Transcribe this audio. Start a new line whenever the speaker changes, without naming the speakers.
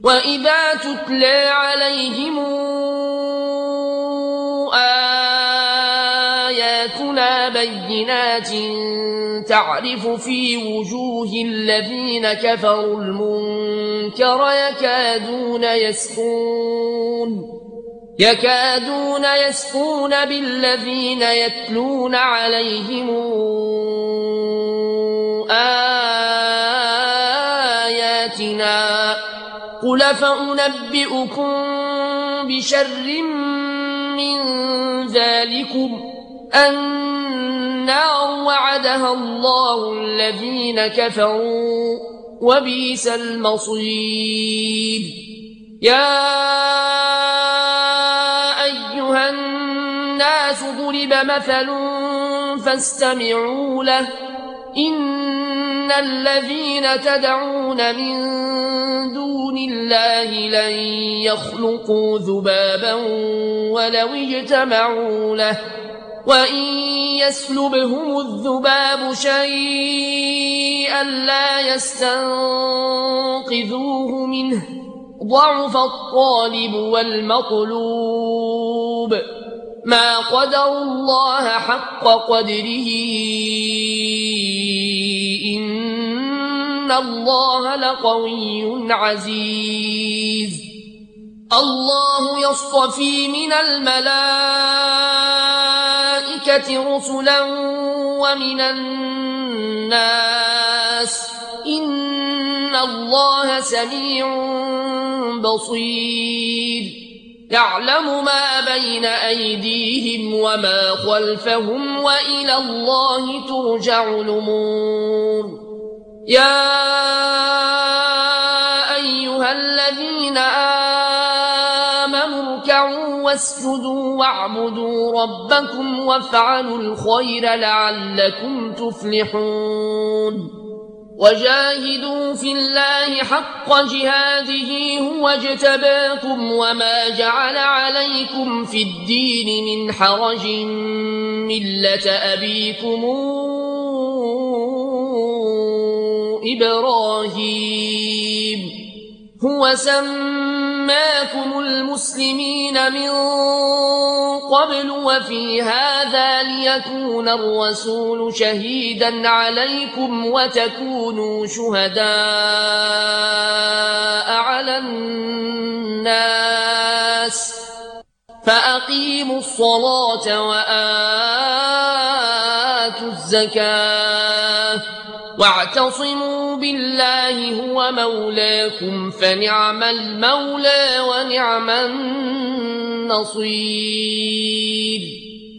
وإذا تتلى عليهم آياتنا بينات تعرف في وجوه الذين كفروا المنكر يكادون يسقون بالذين يتلون عليهم آياتنا قل فأنبئكم بشر من ذلكم النار وعدها الله الذين كفروا وبئس المصير يا أيها الناس ضرب مثل فاستمعوا له إن الذين تدعون من دون الله لن يخلقوا ذبابا ولو اجتمعوا له وإن يسلبهم الذباب شيئا لا يستنقذوه منه ضعف الطالب والمطلوب ما قدروا الله حق قدره إن الله لقوي عزيز الله يصطفي من الملائكة رسلا ومن الناس إن الله سميع بصير يعلم ما بين أيديهم وما خلفهم وإلى الله ترجع الأمور يا أيها الذين آمنوا اركعوا واسجدوا واعبدوا ربكم وافعلوا الخير لعلكم تفلحون وجاهدوا في الله حق جهاده هو اجتباكم وما جعل عليكم في الدين من حرج ملة أبيكم إبراهيم هو سماكم المسلمين من قبل وفي هذا ليكون الرسول شهيدا عليكم وتكونوا شهداء على الناس فأقيموا الصلاة وآتوا الزكاة واعتصموا بالله هو مولاكم فنعم المولى ونعم النصير